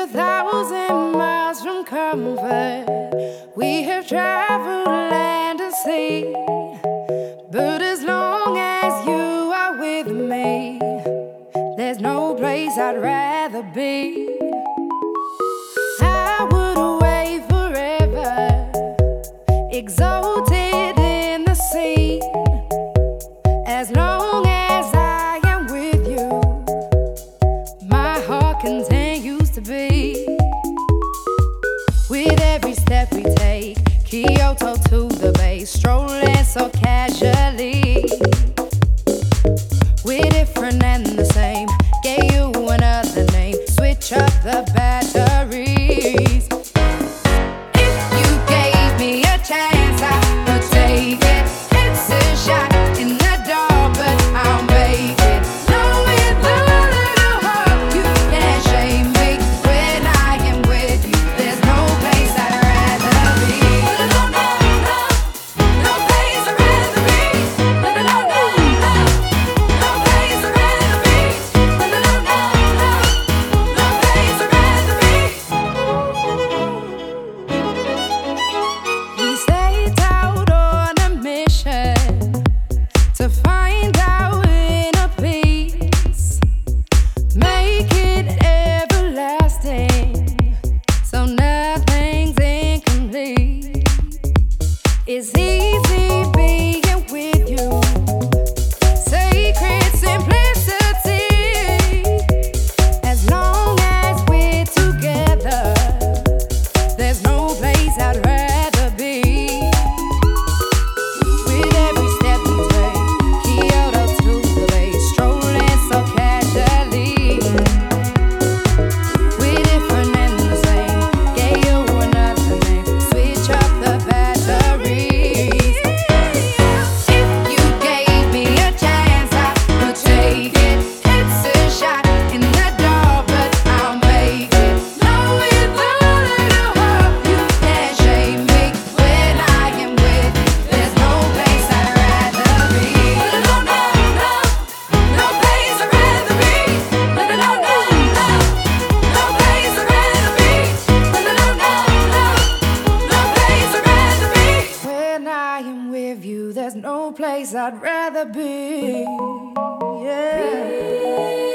1,000 miles from comfort. We have traveled land and sea, but as long as you are with me, there's no place I'd rather be. I would away forever, exalted in the sea. As long as I am with you, my heart continues to beat. With every step we take, Kyoto to the bay, strolling so casually. We're different and the same, gave you another name, switch up the batteries. If you gave me a chance, I would take it. It's a shot in the dark, but I'll make it. Knowing the little hope, you can't shame me. When I am with you, there's no place I'd rather be. No, no, no, no place I'd rather be. No, no, no, no, no place I'd rather be. No, no, no, no, no place I'd rather be. We set out on a mission to find our inner peace, make it everlasting, so nothing's incomplete. It's easy being with you, sacred simplicity. As long as we're together, there's no place I'd rather be. With every step we take, Kyoto to the bay, strolling so casually. We're different and the same, gave you another name, switch up the batteries. If you gave me a chance, I would take it. It's a shot in the dark, but I'll make it. Knowing the little hope, you can't shame me. When I am with you, there's no place I'd rather be. No, no, no, no place I'd rather be. No, no, no, no, no place I'd rather be. No, no, no, no, no place I'd rather be. When I am with you, there's no place I'd rather be. Yeah.